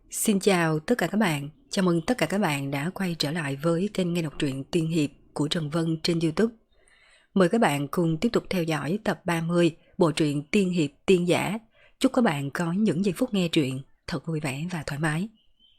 Xin chào tất cả các bạn, chào mừng tất cả các bạn đã quay trở lại với kênh nghe đọc truyện Tiên Hiệp của Trần Vân trên YouTube. Mời các bạn cùng tiếp tục theo dõi tập 30 bộ truyện Tiên Hiệp Tiên Giả. Chúc các bạn có những giây phút nghe truyện thật vui vẻ và thoải mái.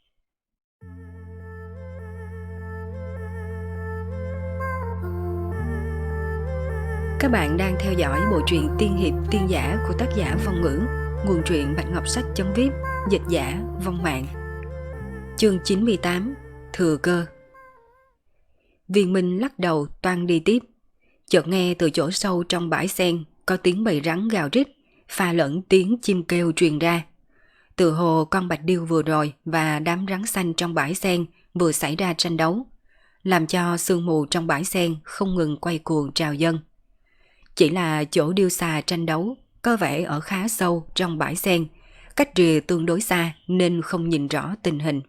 Các bạn đang theo dõi bộ truyện Tiên Hiệp Tiên Giả của tác giả Vong Ngữ, nguồn truyện Bạch Ngọc Sách.vip, dịch giả Vong Mạng. Chương 98, Thừa Cơ. Viên Minh lắc đầu toan đi tiếp, chợt nghe từ chỗ sâu trong bãi sen có tiếng bầy rắn gào rít, pha lẫn tiếng chim kêu truyền ra. Từ hồ con bạch điêu vừa rồi và đám rắn xanh trong bãi sen vừa xảy ra tranh đấu, làm cho sương mù trong bãi sen không ngừng quay cuồng trào dâng. Chỉ là chỗ điêu xà tranh đấu có vẻ ở khá sâu trong bãi sen, cách rìa tương đối xa nên không nhìn rõ tình hình.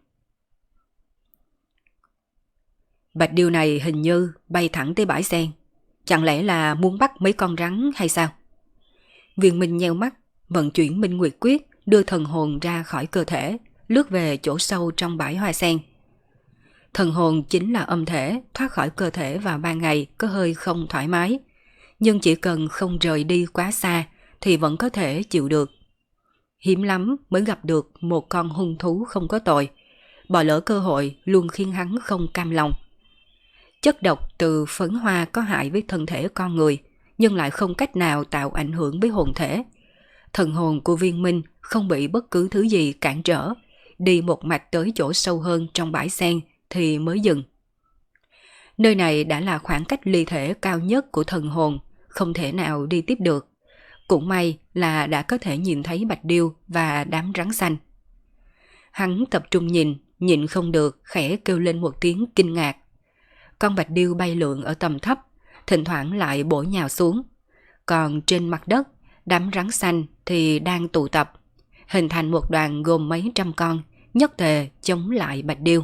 Bạch điêu này hình như bay thẳng tới bãi sen, chẳng lẽ là muốn bắt mấy con rắn hay sao? Viên Minh nheo mắt, vận chuyển Minh Nguyệt Quyết, đưa thần hồn ra khỏi cơ thể, lướt về chỗ sâu trong bãi hoa sen. Thần hồn chính là âm thể, thoát khỏi cơ thể vào ban ngày có hơi không thoải mái, nhưng chỉ cần không rời đi quá xa thì vẫn có thể chịu được. Hiếm lắm mới gặp được một con hung thú không có tội, bỏ lỡ cơ hội luôn khiến hắn không cam lòng. Chất độc từ phấn hoa có hại với thân thể con người, nhưng lại không cách nào tạo ảnh hưởng với hồn thể. Thần hồn của Viên Minh không bị bất cứ thứ gì cản trở, đi một mạch tới chỗ sâu hơn trong bãi sen thì mới dừng. Nơi này đã là khoảng cách ly thể cao nhất của thần hồn, không thể nào đi tiếp được. Cũng may là đã có thể nhìn thấy bạch điêu và đám rắn xanh. Hắn tập trung nhìn, nhịn không được khẽ kêu lên một tiếng kinh ngạc. Con bạch điêu bay lượn ở tầm thấp, thỉnh thoảng lại bổ nhào xuống. Còn trên mặt đất, đám rắn xanh thì đang tụ tập, hình thành một đoàn gồm mấy trăm con, nhất tề chống lại bạch điêu.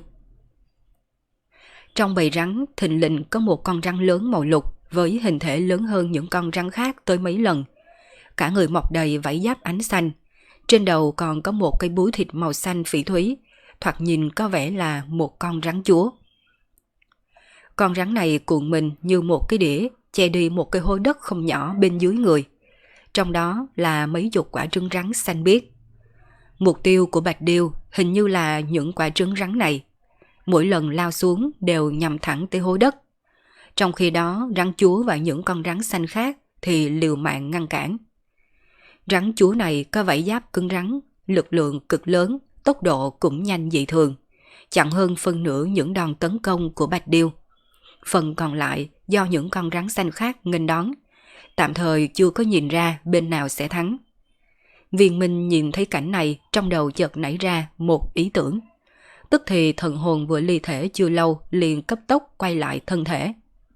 Trong bầy rắn thình lình có một con rắn lớn màu lục với hình thể lớn hơn những con rắn khác tới mấy lần. Cả người mọc đầy vảy giáp ánh xanh, trên đầu còn có một cái búi thịt màu xanh phỉ thúy, thoạt nhìn có vẻ là một con rắn chúa. Con rắn này cuộn mình như một cái đĩa, che đi một cái hố đất không nhỏ bên dưới người. Trong đó là mấy chục quả trứng rắn xanh biếc. Mục tiêu của bạch điêu hình như là những quả trứng rắn này. Mỗi lần lao xuống đều nhằm thẳng tới hố đất. Trong khi đó rắn chúa và những con rắn xanh khác thì liều mạng ngăn cản. Rắn chúa này có vảy giáp cứng rắn, lực lượng cực lớn, tốc độ cũng nhanh dị thường, chặn hơn phân nửa những đòn tấn công của bạch điêu. Phần còn lại do những con rắn xanh khác nghênh đón, tạm thời chưa có nhìn ra bên nào sẽ thắng. Viên Minh nhìn thấy cảnh này, trong đầu chợt nảy ra một ý tưởng. Tức thì thần hồn vừa ly thể chưa lâu liền cấp tốc quay lại thân thể.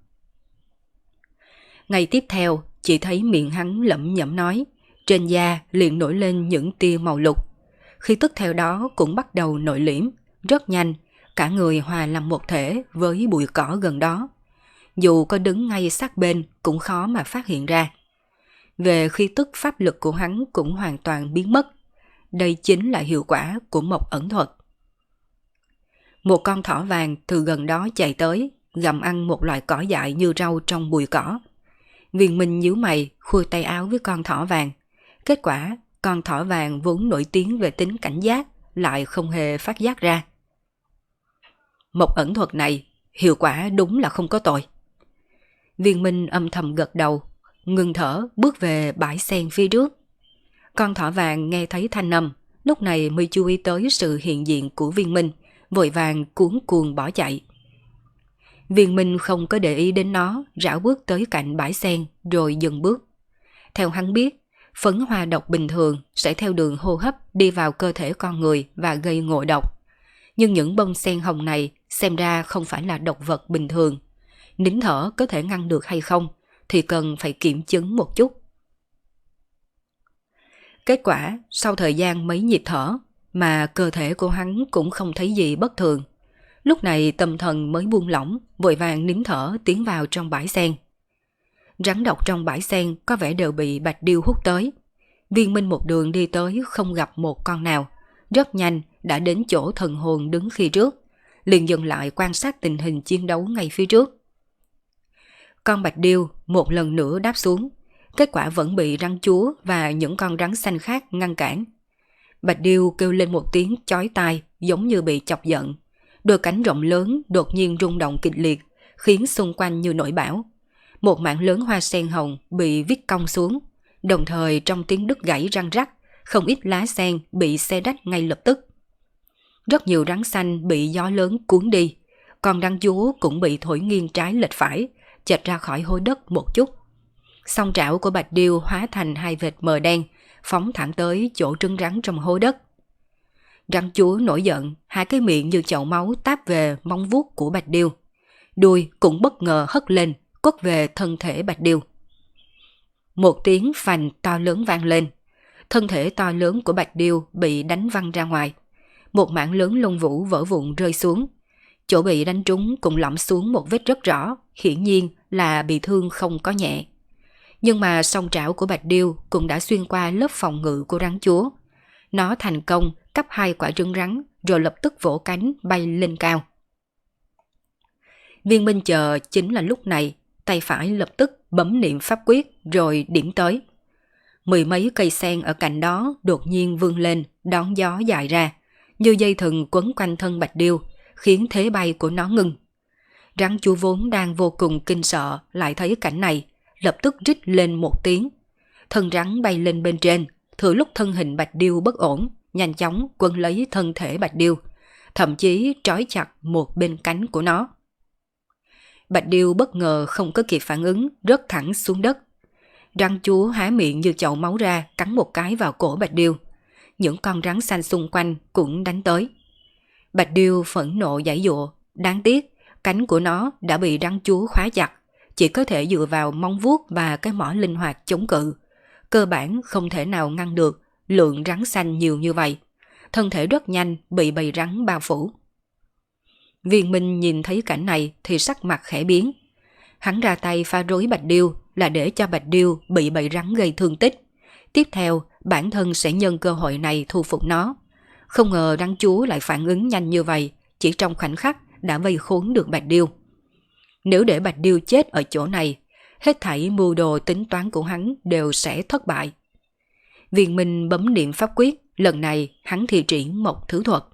Ngày tiếp theo, chỉ thấy miệng hắn lẩm nhẩm nói, trên da liền nổi lên những tia màu lục. Khi tức theo đó cũng bắt đầu nội liễm, rất nhanh, cả người hòa làm một thể với bụi cỏ gần đó. Dù có đứng ngay sát bên cũng khó mà phát hiện ra. Về khí tức pháp lực của hắn cũng hoàn toàn biến mất. Đây chính là hiệu quả của mộc ẩn thuật. Một con thỏ vàng từ gần đó chạy tới, gặm ăn một loại cỏ dại như rau trong bụi cỏ. Viên Minh nhíu mày, khui tay áo với con thỏ vàng. Kết quả, con thỏ vàng vốn nổi tiếng về tính cảnh giác, lại không hề phát giác ra. Mộc ẩn thuật này, hiệu quả đúng là không có tội. Viên Minh âm thầm gật đầu, ngừng thở bước về bãi sen phía trước. Con thỏ vàng nghe thấy thanh âm, lúc này mới chú ý tới sự hiện diện của Viên Minh, vội vàng cuống cuồng bỏ chạy. Viên Minh không có để ý đến nó, rảo bước tới cạnh bãi sen rồi dừng bước. Theo hắn biết, phấn hoa độc bình thường sẽ theo đường hô hấp đi vào cơ thể con người và gây ngộ độc. Nhưng những bông sen hồng này xem ra không phải là độc vật bình thường. Nín thở có thể ngăn được hay không thì cần phải kiểm chứng một chút. Kết quả, sau thời gian mấy nhịp thở mà cơ thể của hắn cũng không thấy gì bất thường. Lúc này tâm thần mới buông lỏng, vội vàng nín thở tiến vào trong bãi sen. Rắn độc trong bãi sen có vẻ đều bị bạch điêu hút tới. Viên Minh một đường đi tới không gặp một con nào. Rất nhanh đã đến chỗ thần hồn đứng khi trước, liền dừng lại quan sát tình hình chiến đấu ngay phía trước. Con bạch điêu một lần nữa đáp xuống, kết quả vẫn bị rắn chúa và những con rắn xanh khác ngăn cản. Bạch điêu kêu lên một tiếng chói tai giống như bị chọc giận, đôi cánh rộng lớn đột nhiên rung động kịch liệt, khiến xung quanh như nổi bão. Một mảng lớn hoa sen hồng bị vít cong xuống, đồng thời trong tiếng đứt gãy răng rắc, không ít lá sen bị xé rách ngay lập tức. Rất nhiều rắn xanh bị gió lớn cuốn đi, còn rắn chúa cũng bị thổi nghiêng trái lệch phải, chệch ra khỏi hố đất một chút. Song trảo của bạch điêu hóa thành hai vệt mờ đen, phóng thẳng tới chỗ trứng rắn trong hố đất. Rắn chúa nổi giận, hai cái miệng như chậu máu táp về móng vuốt của bạch điêu. Đuôi cũng bất ngờ hất lên, quất về thân thể bạch điêu. Một tiếng phành to lớn vang lên, thân thể to lớn của bạch điêu bị đánh văng ra ngoài. Một mảng lớn lông vũ vỡ vụn rơi xuống. Chỗ bị đánh trúng cũng lõm xuống một vết rất rõ, hiển nhiên là bị thương không có nhẹ. Nhưng mà song trảo của bạch điêu cũng đã xuyên qua lớp phòng ngự của rắn chúa. Nó thành công cắp hai quả trứng rắn rồi lập tức vỗ cánh bay lên cao. Viên Minh chờ chính là lúc này, tay phải lập tức bấm niệm pháp quyết rồi điểm tới. Mười mấy cây sen ở cạnh đó đột nhiên vươn lên, đón gió dài ra, như dây thừng quấn quanh thân bạch điêu, khiến thế bay của nó ngừng. Rắn chúa vốn đang vô cùng kinh sợ lại thấy cảnh này, lập tức rít lên một tiếng. Thân rắn bay lên bên trên, thừa lúc thân hình bạch điêu bất ổn, nhanh chóng quấn lấy thân thể bạch điêu, thậm chí trói chặt một bên cánh của nó. Bạch điêu bất ngờ không có kịp phản ứng, rớt thẳng xuống đất. Rắn chúa há miệng như chậu máu ra, cắn một cái vào cổ bạch điêu. Những con rắn xanh xung quanh cũng đánh tới. Bạch điêu phẫn nộ giãy giụa, đáng tiếc cánh của nó đã bị rắn chúa khóa chặt, chỉ có thể dựa vào móng vuốt và cái mỏ linh hoạt chống cự. Cơ bản không thể nào ngăn được lượng rắn xanh nhiều như vậy. Thân thể rất nhanh bị bầy rắn bao phủ. Viên Minh nhìn thấy cảnh này thì sắc mặt khẽ biến. Hắn ra tay phá rối bạch điêu là để cho bạch điêu bị bầy rắn gây thương tích. Tiếp theo bản thân sẽ nhân cơ hội này thu phục nó. Không ngờ rắn chúa lại phản ứng nhanh như vậy, chỉ trong khoảnh khắc đã vây khốn được bạch điêu. Nếu để bạch điêu chết ở chỗ này, hết thảy mưu đồ tính toán của hắn đều sẽ thất bại. Viên Minh bấm niệm pháp quyết, lần này hắn thi triển một thứ thuật.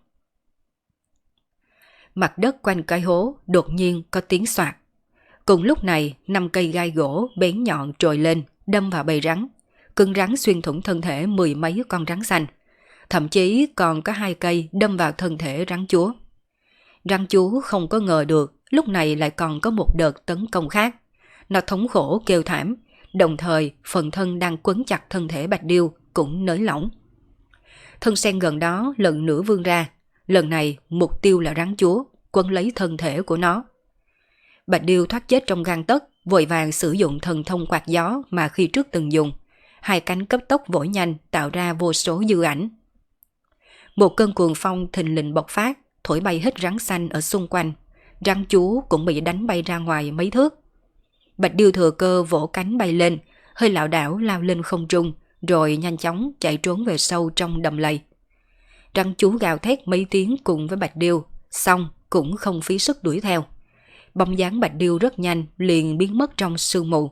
Mặt đất quanh cái hố đột nhiên có tiếng xoạt. Cùng lúc này, 5 cây gai gỗ bén nhọn trồi lên, đâm vào bầy rắn. Cứng rắn xuyên thủng thân thể mười mấy con rắn xanh. Thậm chí còn có 2 cây đâm vào thân thể rắn chúa. Rắn chúa không có ngờ được lúc này lại còn có một đợt tấn công khác. Nó thống khổ kêu thảm, đồng thời phần thân đang quấn chặt thân thể bạch điêu cũng nới lỏng. Thân sen gần đó lần nữa vươn ra, lần này mục tiêu là rắn chúa, quấn lấy thân thể của nó. Bạch điêu thoát chết trong gang tấc, vội vàng sử dụng thần thông quạt gió mà khi trước từng dùng. 2 cánh cấp tốc vỗ nhanh tạo ra vô số dư ảnh. Một cơn cuồng phong thình lình bộc phát, thổi bay hết rắn xanh ở xung quanh. Rắn chúa cũng bị đánh bay ra ngoài mấy thước. Bạch điêu thừa cơ vỗ cánh bay lên, hơi lảo đảo lao lên không trung, rồi nhanh chóng chạy trốn về sâu trong đầm lầy. Rắn chúa gào thét mấy tiếng cùng với bạch điêu, xong cũng không phí sức đuổi theo. Bóng dáng bạch điêu rất nhanh liền biến mất trong sương mù.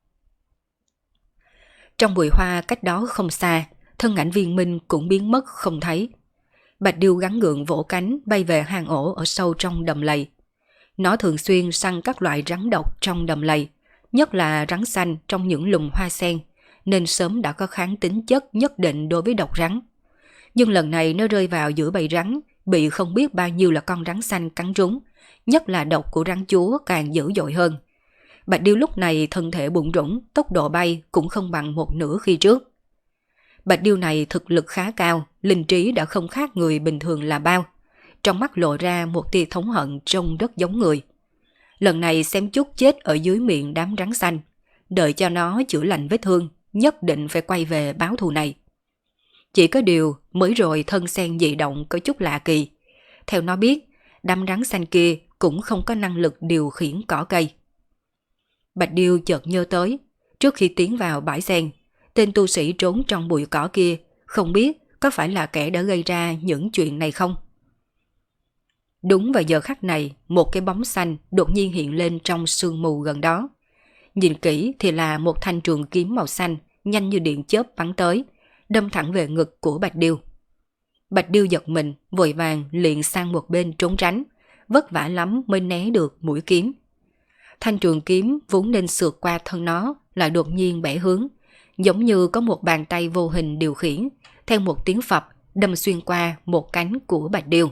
Trong bụi hoa cách đó không xa, thân ảnh Viên Minh cũng biến mất không thấy. Bạch điêu gắng gượng vỗ cánh bay về hang ổ ở sâu trong đầm lầy. Nó thường xuyên săn các loại rắn độc trong đầm lầy, nhất là rắn xanh trong những lùm hoa sen, nên sớm đã có kháng tính chất nhất định đối với độc rắn. Nhưng lần này nó rơi vào giữa bầy rắn, bị không biết bao nhiêu là con rắn xanh cắn trúng, nhất là độc của rắn chúa càng dữ dội hơn. Bạch điêu lúc này thân thể bụng rủng, tốc độ bay cũng không bằng một nửa khi trước. Bạch điêu này thực lực khá cao, linh trí đã không khác người bình thường là bao. Trong mắt lộ ra một tia thống hận trông rất giống người. Lần này xem chút chết ở dưới miệng đám rắn xanh, đợi cho nó chữa lành vết thương, nhất định phải quay về báo thù này. Chỉ có điều mới rồi thân sen dị động có chút lạ kỳ. Theo nó biết, đám rắn xanh kia cũng không có năng lực điều khiển cỏ cây. Bạch điêu chợt nhớ tới, trước khi tiến vào bãi sen, tên tu sĩ trốn trong bụi cỏ kia không biết có phải là kẻ đã gây ra những chuyện này không? Đúng vào giờ khắc này, một cái bóng xanh đột nhiên hiện lên trong sương mù gần đó. Nhìn kỹ thì là một thanh trường kiếm màu xanh, nhanh như điện chớp bắn tới, đâm thẳng về ngực của Bạch Điêu. Bạch Điêu giật mình, vội vàng liền sang một bên trốn tránh, vất vả lắm mới né được mũi kiếm. Thanh trường kiếm vốn nên sượt qua thân nó, lại đột nhiên bẻ hướng, giống như có một bàn tay vô hình điều khiển, theo một tiếng phập đâm xuyên qua một cánh của Bạch Điêu.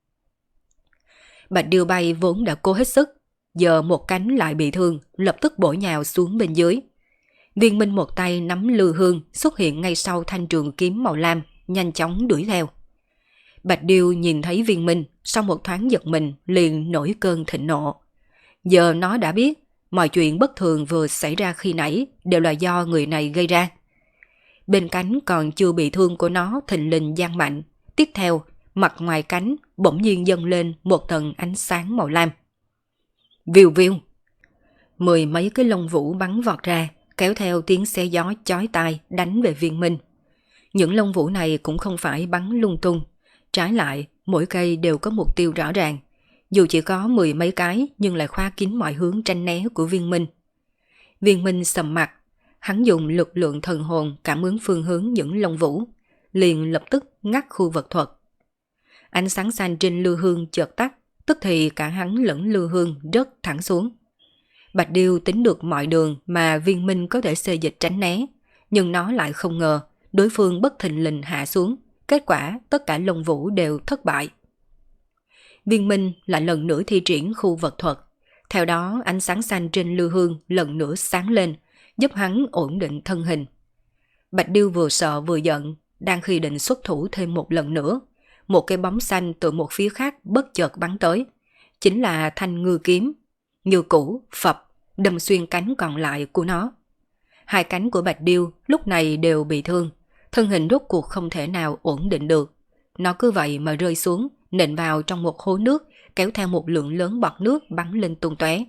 Bạch Điêu bay vốn đã cố hết sức, giờ một cánh lại bị thương, lập tức bổ nhào xuống bên dưới. Viên Minh một tay nắm lư hương xuất hiện ngay sau thanh trường kiếm màu lam, nhanh chóng đuổi theo. Bạch Điêu nhìn thấy Viên Minh, sau một thoáng giật mình liền nổi cơn thịnh nộ. Giờ nó đã biết, mọi chuyện bất thường vừa xảy ra khi nãy đều là do người này gây ra. Bên cánh còn chưa bị thương của nó thình lình giăng mạnh, tiếp theo mặt ngoài cánh bỗng nhiên dâng lên một tầng ánh sáng màu lam. Viu viu, mười mấy cái lông vũ bắn vọt ra, kéo theo tiếng xé gió chói tai đánh về Viên Minh. Những lông vũ này cũng không phải bắn lung tung, trái lại mỗi cây đều có mục tiêu rõ ràng. Dù chỉ có mười mấy cái nhưng lại khóa kín mọi hướng tranh né của Viên Minh. Viên Minh sầm mặt, hắn dùng lực lượng thần hồn cảm ứng phương hướng những lông vũ, liền lập tức ngắt khu vật thuật. Ánh sáng xanh trên lư hương chợt tắt, tức thì cả hắn lẫn lư hương rớt thẳng xuống. Bạch Điêu tính được mọi đường mà Viên Minh có thể xê dịch tránh né, nhưng nó lại không ngờ đối phương bất thình lình hạ xuống, kết quả tất cả lông vũ đều thất bại. Viên Minh lại lần nữa thi triển khu vật thuật, theo đó ánh sáng xanh trên lư hương lần nữa sáng lên, giúp hắn ổn định thân hình. Bạch Điêu vừa sợ vừa giận, đang khi định xuất thủ thêm một lần nữa, một cái bóng xanh từ một phía khác bất chợt bắn tới, chính là thanh ngư kiếm. Như cũ, phập, đâm xuyên cánh còn lại của nó. Hai cánh của Bạch Điêu lúc này đều bị thương, thân hình rốt cuộc không thể nào ổn định được. Nó cứ vậy mà rơi xuống, nện vào trong một hố nước, kéo theo một lượng lớn bọt nước bắn lên tung tóe.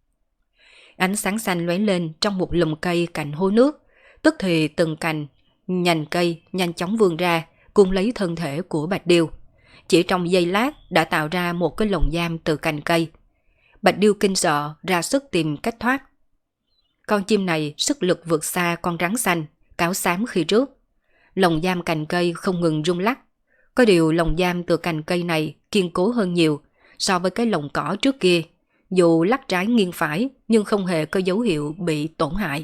Ánh sáng xanh lóe lên trong một lùm cây cạnh hố nước, tức thì từng cành, nhành cây nhanh chóng vươn ra, cuốn lấy thân thể của Bạch Điêu. Chỉ trong giây lát đã tạo ra một cái lồng giam từ cành cây. Bạch Điêu kinh sợ ra sức tìm cách thoát. Con chim này sức lực vượt xa con rắn xanh, cáo xám khi trước. Lồng giam cành cây không ngừng rung lắc. Có điều lồng giam từ cành cây này kiên cố hơn nhiều so với cái lồng cỏ trước kia. Dù lắc trái nghiêng phải nhưng không hề có dấu hiệu bị tổn hại.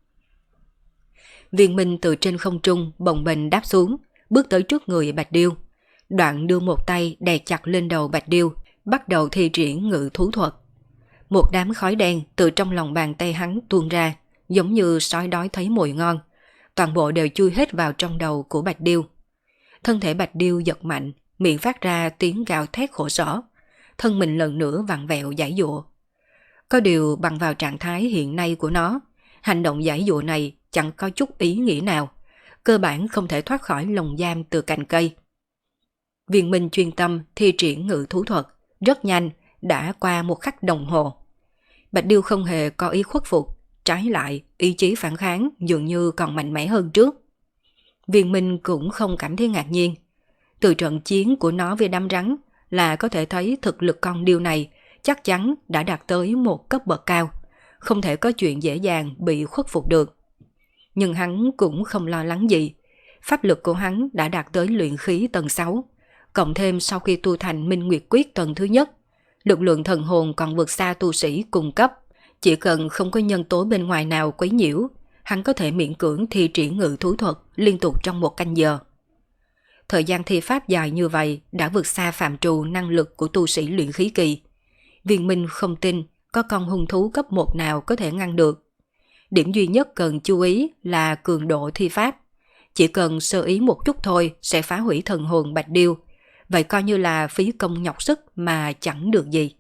Viên Minh từ trên không trung bồng bềnh đáp xuống, bước tới trước người Bạch Điêu. Đoạn đưa một tay đè chặt lên đầu Bạch Điêu, bắt đầu thi triển ngự thú thuật. Một đám khói đen từ trong lòng bàn tay hắn tuôn ra, giống như sói đói thấy mồi ngon. Toàn bộ đều chui hết vào trong đầu của Bạch Điêu. Thân thể Bạch Điêu giật mạnh, miệng phát ra tiếng gào thét khổ sở. Thân mình lần nữa vặn vẹo giãy giụa. Có điều bằng vào trạng thái hiện nay của nó, hành động giãy giụa này chẳng có chút ý nghĩa nào. Cơ bản không thể thoát khỏi lồng giam từ cành cây. Viên Minh chuyên tâm thi triển ngự thú thuật, rất nhanh, đã qua một khắc đồng hồ. Bạch Điêu không hề có ý khuất phục, trái lại ý chí phản kháng dường như còn mạnh mẽ hơn trước. Viên Minh cũng không cảm thấy ngạc nhiên. Từ trận chiến của nó với đám rắn là có thể thấy thực lực con điêu này chắc chắn đã đạt tới một cấp bậc cao, không thể có chuyện dễ dàng bị khuất phục được. Nhưng hắn cũng không lo lắng gì. Pháp lực của hắn đã đạt tới luyện khí tầng 6, cộng thêm sau khi tu thành Minh Nguyệt Quyết tầng thứ nhất, lực lượng thần hồn còn vượt xa tu sĩ cùng cấp. Chỉ cần không có nhân tố bên ngoài nào quấy nhiễu, hắn có thể miễn cưỡng thi triển ngự thú thuật liên tục trong 1 canh giờ. Thời gian thi pháp dài như vậy đã vượt xa phạm trù năng lực của tu sĩ luyện khí kỳ. Viên Minh không tin có con hung thú cấp 1 nào có thể ngăn được. Điểm duy nhất cần chú ý là cường độ thi pháp. Chỉ cần sơ ý một chút thôi sẽ phá hủy thần hồn Bạch Điêu. Vậy coi như là phí công nhọc sức mà chẳng được gì.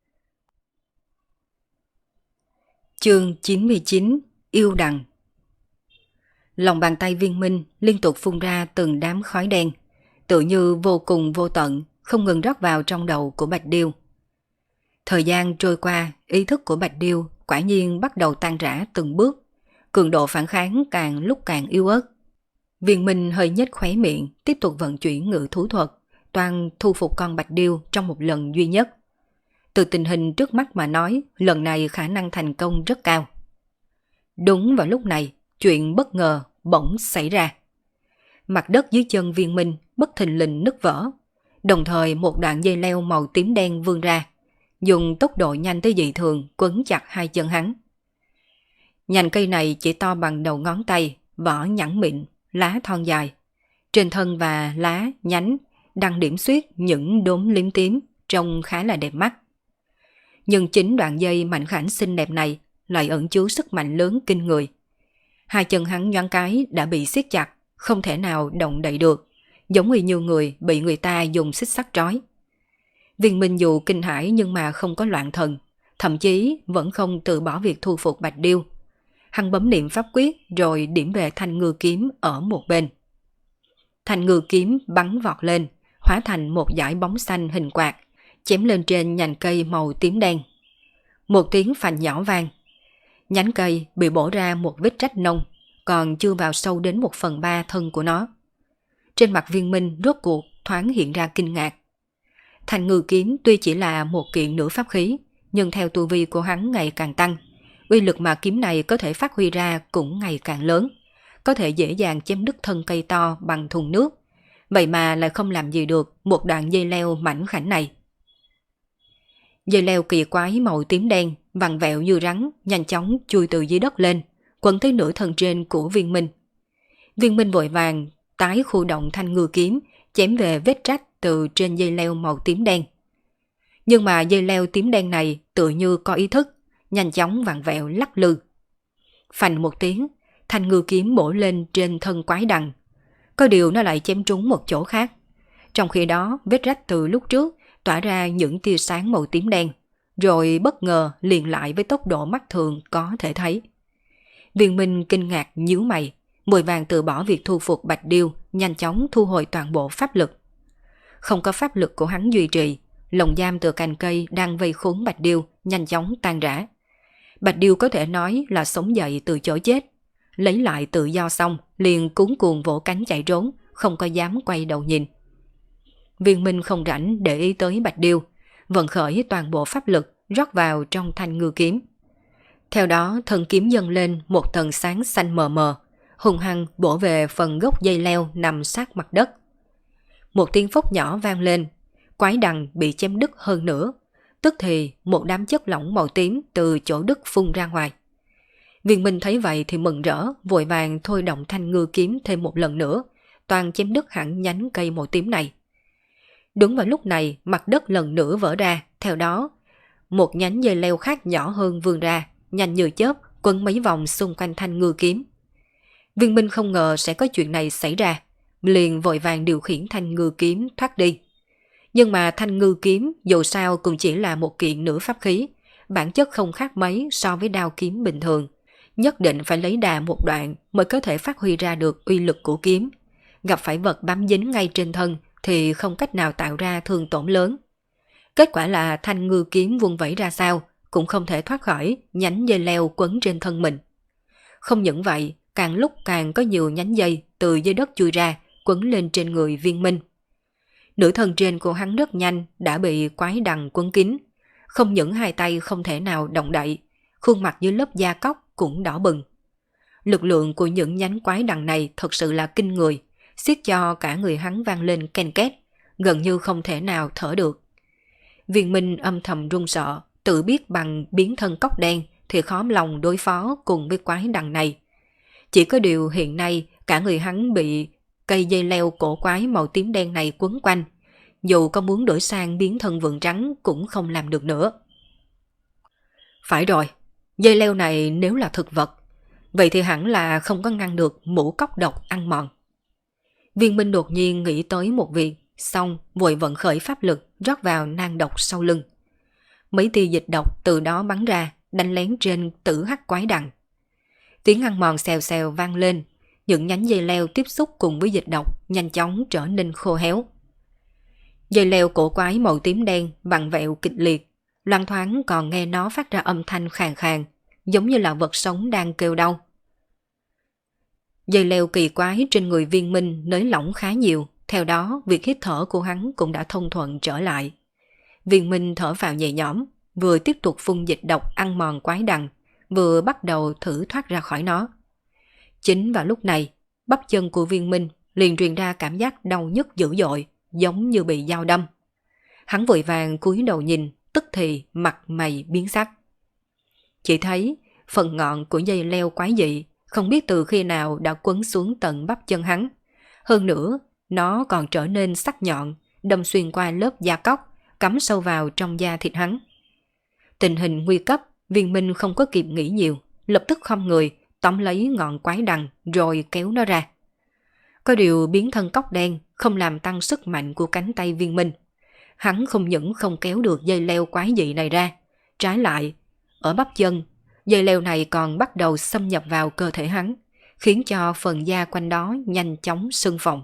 Chương 99 Yêu Đằng. Lòng bàn tay Viên Minh liên tục phun ra từng đám khói đen, tự như vô cùng vô tận, không ngừng rót vào trong đầu của Bạch Điêu. Thời gian trôi qua, ý thức của Bạch Điêu quả nhiên bắt đầu tan rã từng bước, cường độ phản kháng càng lúc càng yếu ớt. Viên Minh hơi nhếch khóe miệng, tiếp tục vận chuyển ngự thú thuật, toàn thu phục con bạch điêu trong một lần duy nhất. Từ tình hình trước mắt mà nói, lần này khả năng thành công rất cao. Đúng vào lúc này, chuyện bất ngờ bỗng xảy ra. Mặt đất dưới chân Viên Minh bất thình lình nứt vỡ, đồng thời một đoạn dây leo màu tím đen vươn ra, dùng tốc độ nhanh tới dị thường quấn chặt hai chân hắn. Nhành cây này chỉ to bằng đầu ngón tay, vỏ nhẵn mịn, lá thon dài. Trên thân và lá, nhánh, đang điểm xuyết những đốm liếm tím, trông khá là đẹp mắt. Nhưng chính đoạn dây mảnh khảnh xinh đẹp này lại ẩn chứa sức mạnh lớn kinh người. Hai chân hắn nhoáng cái đã bị siết chặt, không thể nào động đậy được, giống như người bị người ta dùng xích sắt trói. Viên Minh dù kinh hãi nhưng mà không có loạn thần, thậm chí vẫn không từ bỏ việc thu phục bạch điêu. Hắn bấm niệm pháp quyết rồi điểm về thanh ngư kiếm ở một bên. Thanh ngư kiếm bắn vọt lên, hóa thành một dải bóng xanh hình quạt, chém lên trên nhành cây màu tím đen. Một tiếng phành nhỏ vang. Nhánh cây bị bổ ra một vết rách nông, còn chưa vào sâu đến 1/3 thân của nó. Trên mặt Viên Minh rốt cuộc thoáng hiện ra kinh ngạc. Thanh ngư kiếm tuy chỉ là một kiện nửa pháp khí, nhưng theo tu vi của hắn ngày càng tăng, uy lực mà kiếm này có thể phát huy ra cũng ngày càng lớn, có thể dễ dàng chém đứt thân cây to bằng thùng nước. Vậy mà lại không làm gì được một đoạn dây leo mảnh khảnh này. Dây leo kỳ quái màu tím đen, vặn vẹo như rắn, nhanh chóng chui từ dưới đất lên, quấn tới nửa thân trên của Viên Minh. Viên Minh vội vàng tái khu động thanh ngư kiếm, chém về vết rách từ trên dây leo màu tím đen. Nhưng mà dây leo tím đen này tự như có ý thức, nhanh chóng vặn vẹo lắc lư. Phành một tiếng, thanh ngư kiếm bổ lên trên thân quái đằng. Có điều nó lại chém trúng một chỗ khác. Trong khi đó, vết rách từ lúc trước tỏa ra những tia sáng màu tím đen, rồi bất ngờ liền lại với tốc độ mắt thường có thể thấy. Viên Minh kinh ngạc nhíu mày, vội vàng từ bỏ việc thu phục bạch điêu, nhanh chóng thu hồi toàn bộ pháp lực. Không có pháp lực của hắn duy trì, lồng giam từ cành cây đang vây khốn bạch điêu nhanh chóng tan rã. Bạch điêu có thể nói là sống dậy từ chỗ chết, lấy lại tự do xong liền cuống cuồng vỗ cánh chạy trốn, không có dám quay đầu nhìn. Viên Minh không rảnh để ý tới bạch điêu, vận khởi toàn bộ pháp lực rót vào trong thanh ngư kiếm. Theo đó thân kiếm dâng lên một tầng sáng xanh mờ mờ, hung hăng bổ về phần gốc dây leo nằm sát mặt đất. Một tiếng phốc nhỏ vang lên, quái đằng bị chém đứt hơn nữa, tức thì một đám chất lỏng màu tím từ chỗ đứt phun ra ngoài. Viên Minh thấy vậy thì mừng rỡ, vội vàng thôi động thanh ngư kiếm thêm một lần nữa, toàn chém đứt hẳn nhánh cây màu tím này. Đúng vào lúc này, mặt đất lần nữa vỡ ra, theo đó một nhánh dây leo khác nhỏ hơn vươn ra, nhanh như chớp quấn mấy vòng xung quanh thanh ngư kiếm. Viên Minh không ngờ sẽ có chuyện này xảy ra, liền vội vàng điều khiển thanh ngư kiếm thoát đi. Nhưng mà thanh ngư kiếm dù sao cũng chỉ là một kiện nửa pháp khí, bản chất không khác mấy so với đao kiếm bình thường. Nhất định phải lấy đà một đoạn mới có thể phát huy ra được uy lực của kiếm. Gặp phải vật bám dính ngay trên thân thì không cách nào tạo ra thương tổn lớn. Kết quả là thanh ngư kiếm vung vẩy ra sao cũng không thể thoát khỏi nhánh dây leo quấn trên thân mình. Không những vậy, càng lúc càng có nhiều nhánh dây từ dưới đất chui ra quấn lên trên người Viên Minh. Nửa thân trên của hắn rất nhanh đã bị quái đằng quấn kín, không những hai tay không thể nào động đậy, khuôn mặt dưới lớp da cóc cũng đỏ bừng. Lực lượng của những nhánh quái đằng này thật sự là kinh người, xiết cho cả người hắn vang lên ken két, gần như không thể nào thở được. Viên Minh âm thầm run sợ, tự biết bằng biến thân cóc đen thì khó lòng đối phó cùng với quái đằng này. Chỉ có điều hiện nay cả người hắn bị cây dây leo cổ quái màu tím đen này quấn quanh, dù có muốn đổi sang biến thân vượn trắng cũng không làm được nữa. Phải rồi, dây leo này nếu là thực vật, vậy thì hẳn là không có ngăn được mũ cóc độc ăn mòn. Viên Minh đột nhiên nghĩ tới một việc, xong vội vận khởi pháp lực rót vào nang độc sau lưng. Mấy tia dịch độc từ đó bắn ra, đánh lén trên tử hắc quái đằng. Tiếng ăn mòn xèo xèo vang lên, những nhánh dây leo tiếp xúc cùng với dịch độc nhanh chóng trở nên khô héo. Dây leo cổ quái màu tím đen vặn vẹo kịch liệt, loang thoáng còn nghe nó phát ra âm thanh khàn khàn, giống như là vật sống đang kêu đau. Dây leo kỳ quái trên người Viên Minh nới lỏng khá nhiều, theo đó việc hít thở của hắn cũng đã thông thuận trở lại. Viên Minh thở vào nhẹ nhõm, vừa tiếp tục phun dịch độc ăn mòn quái đằng, vừa bắt đầu thử thoát ra khỏi nó. Chính vào lúc này, bắp chân của Viên Minh liền truyền ra cảm giác đau nhức dữ dội, giống như bị dao đâm. Hắn vội vàng cúi đầu nhìn, tức thì mặt mày biến sắc. Chỉ thấy phần ngọn của dây leo quái dị không biết từ khi nào đã quấn xuống tận bắp chân hắn. Hơn nữa, nó còn trở nên sắc nhọn, đâm xuyên qua lớp da cóc, cắm sâu vào trong da thịt hắn. Tình hình nguy cấp, Viên Minh không có kịp nghĩ nhiều, lập tức khom người, tóm lấy ngọn quái đằng rồi kéo nó ra. Có điều biến thân cóc đen không làm tăng sức mạnh của cánh tay Viên Minh. Hắn không những không kéo được dây leo quái dị này ra, trái lại, ở bắp chân, dây leo này còn bắt đầu xâm nhập vào cơ thể hắn, khiến cho phần da quanh đó nhanh chóng sưng phồng.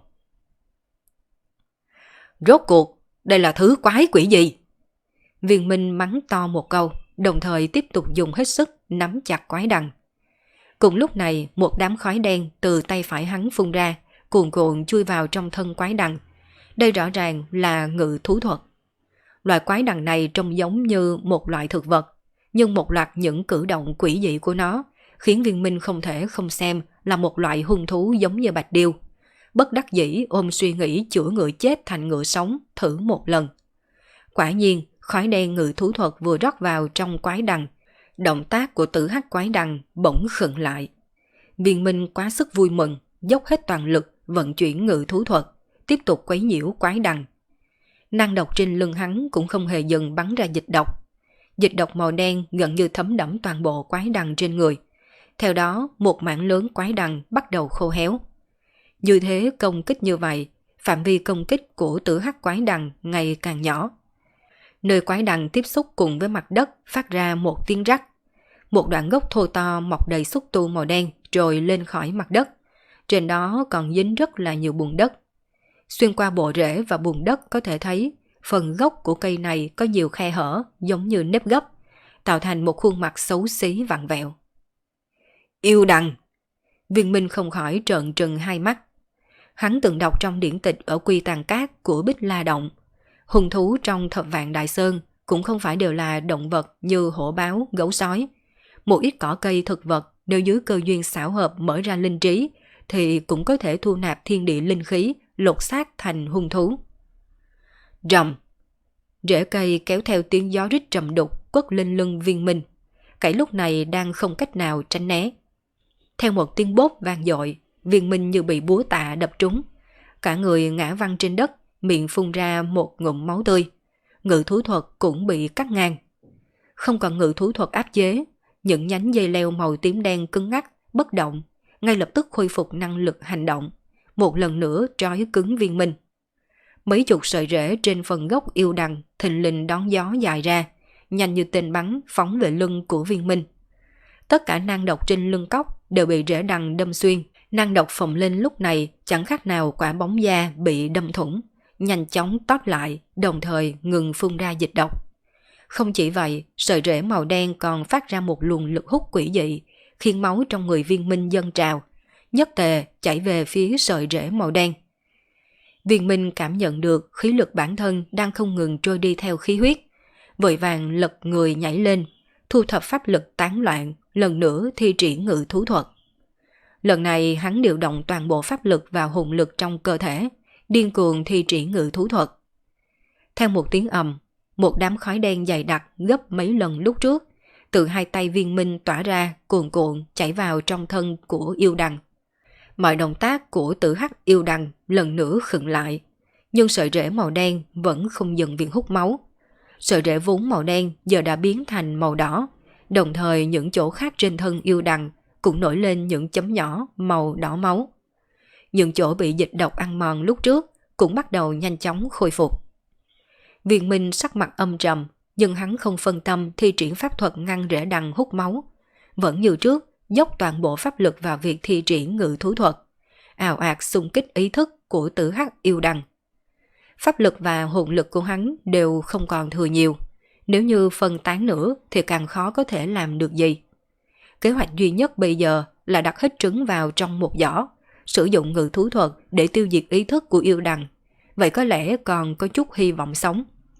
Rốt cuộc, đây là thứ quái quỷ gì? Viên Minh mắng to một câu, đồng thời tiếp tục dùng hết sức nắm chặt quái đằng. Cùng lúc này, một đám khói đen từ tay phải hắn phun ra, cuồn cuộn chui vào trong thân quái đằng. Đây rõ ràng là ngự thú thuật. Loại quái đằng này trông giống như một loại thực vật, nhưng một loạt những cử động quỷ dị của nó khiến Viên Minh không thể không xem là một loại hung thú giống như bạch điêu. Bất đắc dĩ ôm suy nghĩ chữa ngựa chết thành ngựa sống thử một lần. Quả nhiên, khói đen ngự thú thuật vừa rót vào trong quái đằng, động tác của tử hắc quái đằng bỗng khựng lại. Viên Minh quá sức vui mừng, dốc hết toàn lực vận chuyển ngự thú thuật, tiếp tục quấy nhiễu quái đằng. Năng độc trên lưng hắn cũng không hề dừng bắn ra dịch độc. Dịch độc màu đen gần như thấm đẫm toàn bộ quái đằng trên người. Theo đó, một mảng lớn quái đằng bắt đầu khô héo. Như thế công kích như vậy, phạm vi công kích của tử hắc quái đằng ngày càng nhỏ. Nơi quái đằng tiếp xúc cùng với mặt đất phát ra một tiếng rắc. Một đoạn gốc thô to mọc đầy xúc tu màu đen rồi lên khỏi mặt đất. Trên đó còn dính rất là nhiều bùn đất. Xuyên qua bộ rễ và bùn đất có thể thấy phần gốc của cây này có nhiều khe hở giống như nếp gấp, tạo thành một khuôn mặt xấu xí vặn vẹo. Yêu đằng! Viên Minh không khỏi trợn trừng hai mắt. Hắn từng đọc trong điển tịch ở Quy Tàng Cát của Bích La Động. Hung thú trong Thập Vạn Đại Sơn cũng không phải đều là động vật như hổ báo, gấu sói. Một ít cỏ cây thực vật nếu dưới cơ duyên xảo hợp mở ra linh trí thì cũng có thể thu nạp thiên địa linh khí, lột xác thành hung thú. Rầm! Rễ cây kéo theo tiếng gió rít trầm đục quất lên lưng Viên Minh. Cái lúc này đang không cách nào tránh né. Theo một tiếng bốp vang dội, Viên Minh như bị búa tạ đập trúng. Cả người ngã văng trên đất, miệng phun ra một ngụm máu tươi. Ngự thú thuật cũng bị cắt ngang. Không còn ngự thú thuật áp chế, những nhánh dây leo màu tím đen cứng ngắc, bất động, ngay lập tức khôi phục năng lực hành động. Một lần nữa trói cứng Viên Minh. Mấy chục sợi rễ trên phần gốc yêu đằng thình lình đón gió dài ra, nhanh như tên bắn phóng về lưng của Viên Minh. Tất cả nang độc trên lưng cóc đều bị rễ đằng đâm xuyên. Nang độc phồng lên lúc này chẳng khác nào quả bóng da bị đâm thủng, nhanh chóng tóp lại, đồng thời ngừng phun ra dịch độc. Không chỉ vậy, sợi rễ màu đen còn phát ra một luồng lực hút quỷ dị, khiến máu trong người Viên Minh dâng trào, nhất tề chảy về phía sợi rễ màu đen. Viên Minh cảm nhận được khí lực bản thân đang không ngừng trôi đi theo khí huyết, vội vàng lật người nhảy lên, thu thập pháp lực tán loạn, lần nữa thi triển ngự thú thuật. Lần này hắn điều động toàn bộ pháp lực vào hồn lực trong cơ thể, điên cuồng thi triển ngự thú thuật. Theo một tiếng ầm, một đám khói đen dày đặc gấp mấy lần lúc trước, từ hai tay Viên Minh tỏa ra cuồn cuộn chảy vào trong thân của yêu đằng. Mọi động tác của tử hắc yêu đằng lần nữa khựng lại, nhưng sợi rễ màu đen vẫn không dừng việc hút máu. Sợi rễ vốn màu đen giờ đã biến thành màu đỏ, đồng thời những chỗ khác trên thân yêu đằng cũng nổi lên những chấm nhỏ màu đỏ máu. Những chỗ bị dịch độc ăn mòn lúc trước cũng bắt đầu nhanh chóng khôi phục. Viên Minh sắc mặt âm trầm, nhưng hắn không phân tâm thi triển pháp thuật ngăn rễ đằng hút máu. Vẫn như trước, dốc toàn bộ pháp lực vào việc thi triển ngự thú thuật, ào ạt xung kích ý thức của tử hắc yêu đằng. Pháp lực và hồn lực của hắn đều không còn thừa nhiều, nếu như phân tán nữa thì càng khó có thể làm được gì. Kế hoạch duy nhất bây giờ là đặt hết trứng vào trong một giỏ, sử dụng ngự thú thuật để tiêu diệt ý thức của yêu đằng, vậy có lẽ còn có chút hy vọng sống.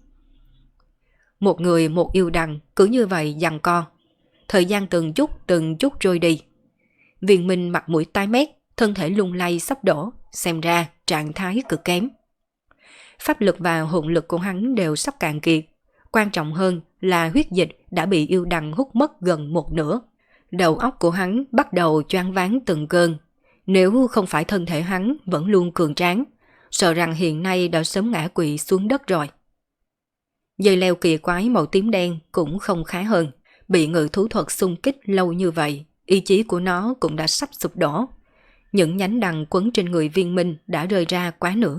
Một người một yêu đằng cứ như vậy giằng co. Thời gian từng chút trôi đi. Viên Minh mặt mũi tái mét, thân thể lung lay sắp đổ, xem ra trạng thái cực kém. Pháp lực và hồn lực của hắn đều sắp cạn kiệt. Quan trọng hơn là huyết dịch đã bị yêu đằng hút mất gần một nửa. Đầu óc của hắn bắt đầu choáng váng từng cơn. Nếu không phải thân thể hắn vẫn luôn cường tráng, sợ rằng hiện nay đã sớm ngã quỵ xuống đất rồi. Dây leo kỳ quái màu tím đen cũng không khá hơn. Bị ngự thú thuật xung kích lâu như vậy, ý chí của nó cũng đã sắp sụp đổ. Những nhánh đằng quấn trên người Viên Minh đã rơi ra quá nửa.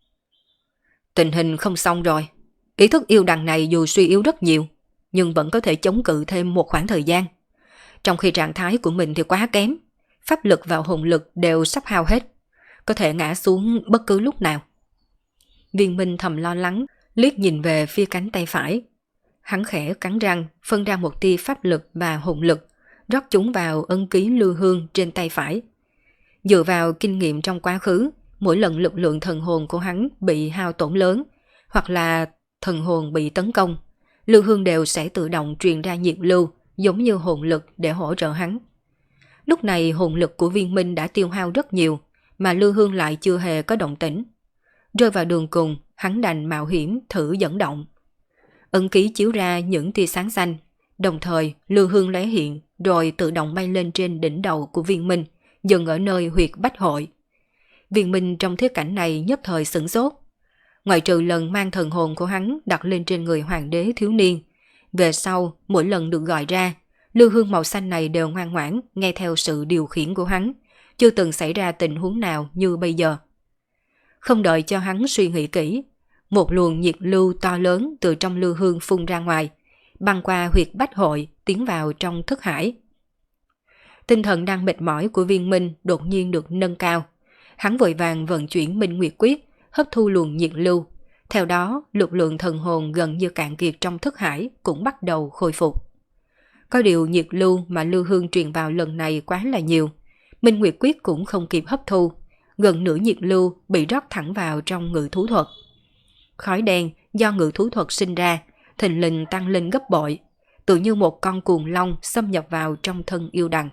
Tình hình không xong rồi. Ý thức yêu đằng này dù suy yếu rất nhiều, nhưng vẫn có thể chống cự thêm một khoảng thời gian. Trong khi trạng thái của mình thì quá kém, pháp lực và hồn lực đều sắp hao hết, có thể ngã xuống bất cứ lúc nào. Viên Minh thầm lo lắng, liếc nhìn về phía cánh tay phải. Hắn khẽ cắn răng, phân ra một tia pháp lực và hồn lực, rót chúng vào ấn ký lưu hương trên tay phải. Dựa vào kinh nghiệm trong quá khứ, mỗi lần lực lượng thần hồn của hắn bị hao tổn lớn, hoặc là thần hồn bị tấn công, lưu hương đều sẽ tự động truyền ra nhiệt lưu, giống như hồn lực để hỗ trợ hắn. Lúc này hồn lực của Viên Minh đã tiêu hao rất nhiều, mà lưu hương lại chưa hề có động tĩnh. Rơi vào đường cùng, hắn đành mạo hiểm thử dẫn động. Ấn ký chiếu ra những tia sáng xanh, đồng thời lưu hương lóe hiện rồi tự động bay lên trên đỉnh đầu của Viên Minh, dừng ở nơi huyệt bách hội. Viên Minh trong thế cảnh này nhất thời sửng sốt. Ngoại trừ lần mang thần hồn của hắn đặt lên trên người hoàng đế thiếu niên, về sau mỗi lần được gọi ra, lưu hương màu xanh này đều ngoan ngoãn nghe theo sự điều khiển của hắn, chưa từng xảy ra tình huống nào như bây giờ. Không đợi cho hắn suy nghĩ kỹ, một luồng nhiệt lưu to lớn từ trong lưu hương phun ra ngoài, băng qua huyệt bách hội tiến vào trong thức hải. Tinh thần đang mệt mỏi của Viên Minh đột nhiên được nâng cao. Hắn vội vàng vận chuyển Minh Nguyệt Quyết, hấp thu luồng nhiệt lưu. Theo đó, lực lượng thần hồn gần như cạn kiệt trong thức hải cũng bắt đầu khôi phục. Có điều nhiệt lưu mà lưu hương truyền vào lần này quá là nhiều. Minh Nguyệt Quyết cũng không kịp hấp thu. Gần nửa nhiệt lưu bị rót thẳng vào trong ngự thú thuật. Khói đen do ngự thú thuật sinh ra, thình lình tăng lên gấp bội, tự như một con cuồng long xâm nhập vào trong thân yêu đằng.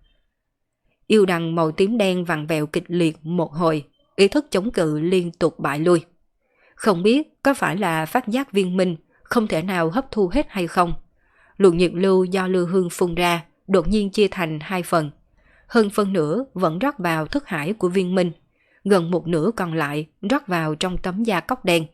Yêu đằng màu tím đen vặn vẹo kịch liệt một hồi, ý thức chống cự liên tục bại lui. Không biết có phải là phát giác Viên Minh không thể nào hấp thu hết hay không. Luồng nhiệt lưu do lưu hương phun ra đột nhiên chia thành hai phần. Hơn phân nửa vẫn rót vào thức hải của Viên Minh, gần một nửa còn lại rót vào trong tấm da cốc đen.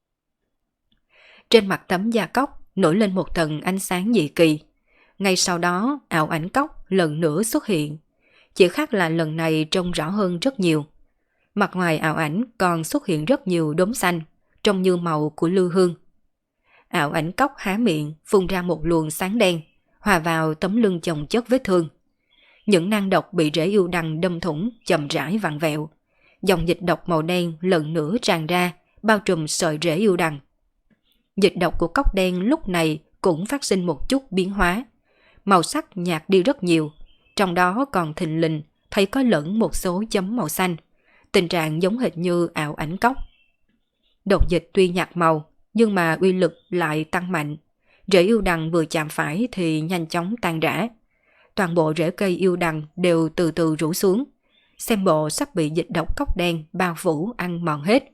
Trên mặt tấm da cốc nổi lên một tầng ánh sáng dị kỳ. Ngay sau đó ảo ảnh cốc lần nữa xuất hiện. Chỉ khác là lần này trông rõ hơn rất nhiều. Mặt ngoài ảo ảnh còn xuất hiện rất nhiều đốm xanh, trông như màu của lưu hương. Ảo ảnh cốc há miệng phun ra một luồng sáng đen, hòa vào tấm lưng chồng chất vết thương. Những nang độc bị rễ yêu đằng đâm thủng chậm rãi vặn vẹo. Dòng dịch độc màu đen lần nữa tràn ra, bao trùm sợi rễ yêu đằng. Dịch độc của cốc đen lúc này cũng phát sinh một chút biến hóa. Màu sắc nhạt đi rất nhiều, trong đó còn thình lình thấy có lẫn một số chấm màu xanh, tình trạng giống hệt như ảo ảnh cốc. Độc dịch tuy nhạt màu, nhưng mà uy lực lại tăng mạnh. Rễ yêu đằng vừa chạm phải thì nhanh chóng tan rã. Toàn bộ rễ cây yêu đằng đều từ từ rũ xuống, xem bộ sắp bị dịch độc cốc đen bao phủ ăn mòn hết.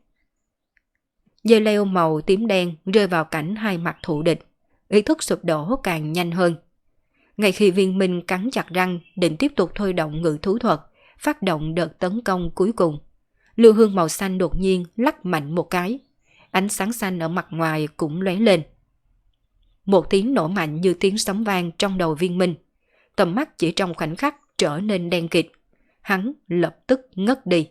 Dây leo màu tím đen rơi vào cảnh hai mặt thù địch, ý thức sụp đổ càng nhanh hơn. Ngay khi Viên Minh cắn chặt răng định tiếp tục thôi động ngự thú thuật, phát động đợt tấn công cuối cùng, lưu hương màu xanh đột nhiên lắc mạnh một cái, ánh sáng xanh ở mặt ngoài cũng lóe lên. Một tiếng nổ mạnh như tiếng sấm vang trong đầu Viên Minh, tầm mắt chỉ trong khoảnh khắc trở nên đen kịt, hắn lập tức ngất đi.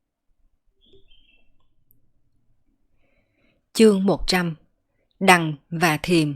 Chương 100: Đằng và Thiềm.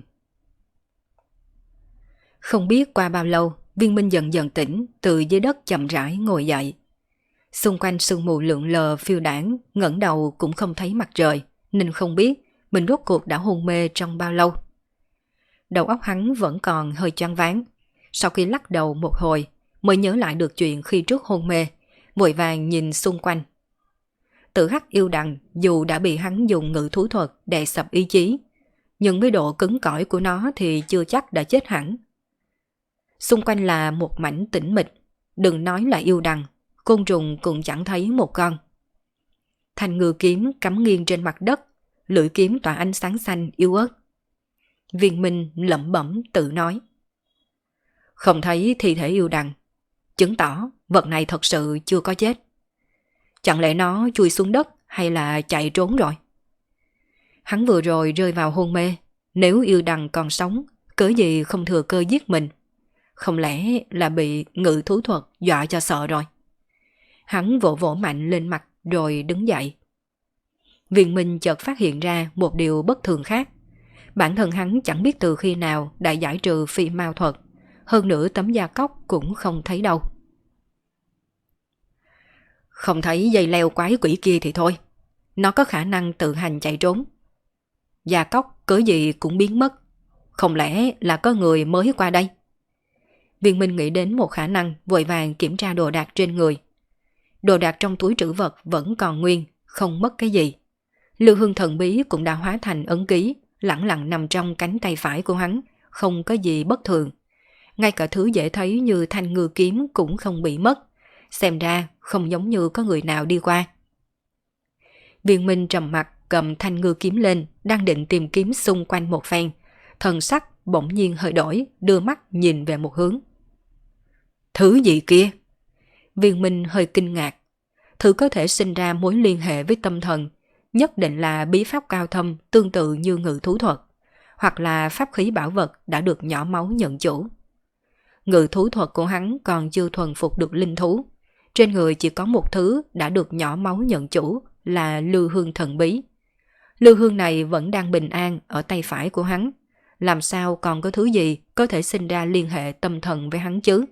Không biết qua bao lâu, Viên Minh dần dần tỉnh, từ dưới đất chậm rãi ngồi dậy. Xung quanh sương mù lượn lờ phiêu đãng, ngẩng đầu cũng không thấy mặt trời, nên không biết mình rốt cuộc đã hôn mê trong bao lâu. Đầu óc hắn vẫn còn hơi choáng váng. Sau khi lắc đầu một hồi, mới nhớ lại được chuyện khi trước hôn mê, vội vàng nhìn xung quanh. Tử Hắc yêu đằng dù đã bị hắn dùng ngự thú thuật đè sập ý chí, nhưng với độ cứng cỏi của nó thì chưa chắc đã chết hẳn. Xung quanh là một mảnh tĩnh mịch, đừng nói là yêu đằng, côn trùng cũng chẳng thấy một con. Thanh ngư kiếm cắm nghiêng trên mặt đất, lưỡi kiếm tỏa ánh sáng xanh yếu ớt. Viên Minh lẩm bẩm tự nói. Không thấy thi thể yêu đằng, chứng tỏ vật này thật sự chưa có chết. Chẳng lẽ nó chui xuống đất hay là chạy trốn rồi? Hắn vừa rồi rơi vào hôn mê, nếu yêu đằng còn sống, cớ gì không thừa cơ giết mình? Không lẽ là bị ngự thú thuật dọa cho sợ rồi? Hắn vỗ vỗ mạnh lên mặt rồi đứng dậy. Viên Minh chợt phát hiện ra một điều bất thường khác. Bản thân hắn chẳng biết từ khi nào đã giải trừ phi mao thuật, hơn nữa tấm da cóc cũng không thấy đâu. Không thấy dây leo quái quỷ kia thì thôi, nó có khả năng tự hành chạy trốn. Da cóc cớ gì cũng biến mất, không lẽ là có người mới qua đây? Viên Minh nghĩ đến một khả năng, vội vàng kiểm tra đồ đạc trên người. Đồ đạc trong túi trữ vật vẫn còn nguyên, không mất cái gì. Lưu hương thần bí cũng đã hóa thành ấn ký, lẳng lặng nằm trong cánh tay phải của hắn, không có gì bất thường. Ngay cả thứ dễ thấy như thanh ngư kiếm cũng không bị mất, xem ra không giống như có người nào đi qua. Viên Minh trầm mặt cầm thanh ngư kiếm lên, đang định tìm kiếm xung quanh một phen, thần sắc bỗng nhiên hơi đổi, đưa mắt nhìn về một hướng. Thứ gì kia? Viên Minh hơi kinh ngạc. Thứ có thể sinh ra mối liên hệ với tâm thần, nhất định là bí pháp cao thâm tương tự như ngự thú thuật, hoặc là pháp khí bảo vật đã được nhỏ máu nhận chủ. Ngự thú thuật của hắn còn chưa thuần phục được linh thú, trên người chỉ có một thứ đã được nhỏ máu nhận chủ là lưu hương thần bí. Lưu hương này vẫn đang bình an ở tay phải của hắn, làm sao còn có thứ gì có thể sinh ra liên hệ tâm thần với hắn chứ?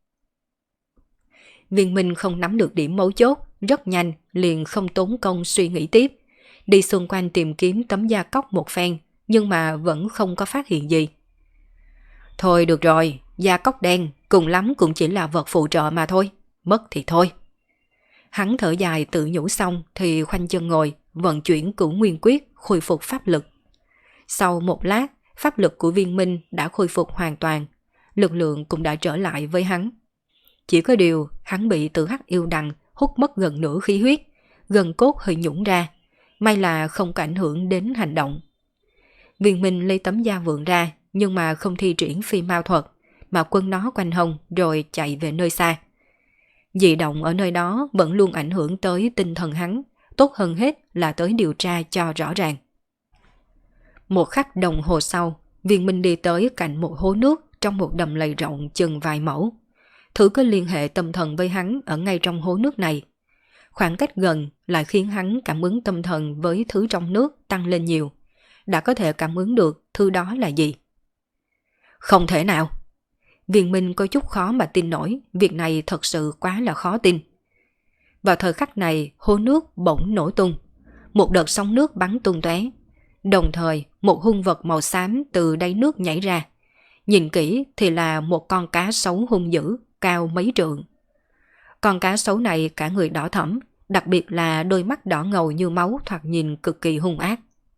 Viên Minh không nắm được điểm mấu chốt, rất nhanh liền không tốn công suy nghĩ tiếp, đi xung quanh tìm kiếm tấm da cóc một phen, nhưng mà vẫn không có phát hiện gì. Thôi được rồi, da cóc đen cùng lắm cũng chỉ là vật phụ trợ mà thôi, mất thì thôi. Hắn thở dài tự nhủ xong thì khoanh chân ngồi, vận chuyển Cửu Nguyên Quyết khôi phục pháp lực. Sau một lát, pháp lực của Viên Minh đã khôi phục hoàn toàn, lực lượng cũng đã trở lại với hắn. Chỉ có điều hắn bị Tử Hắc yêu đằng hút mất gần nửa khí huyết, gần cốt hơi nhũn ra, may là không có ảnh hưởng đến hành động. Viên Minh lấy tấm da vượn ra, nhưng mà không thi triển phi mao thuật, mà quấn nó quanh hông rồi chạy về nơi xa. Dị động ở nơi đó vẫn luôn ảnh hưởng tới tinh thần hắn, tốt hơn hết là tới điều tra cho rõ ràng. Một khắc đồng hồ sau, Viên Minh đi tới cạnh một hố nước trong một đầm lầy rộng chừng vài mẫu. Thứ có liên hệ tâm thần với hắn ở ngay trong hố nước này. Khoảng cách gần lại khiến hắn cảm ứng tâm thần với thứ trong nước tăng lên nhiều. Đã có thể cảm ứng được thứ đó là gì. Không thể nào. Viên Minh có chút khó mà tin nổi, việc này thật sự quá là khó tin. Vào thời khắc này, hố nước bỗng nổ tung. Một đợt sóng nước bắn tung tóe. Đồng thời, một hung vật màu xám từ đáy nước nhảy ra. Nhìn kỹ thì là một con cá sấu hung dữ, cao mấy trượng. Con cá sấu này cả người đỏ thẫm, đặc biệt là đôi mắt đỏ ngầu như máu thoạt nhìn cực kỳ hung ác.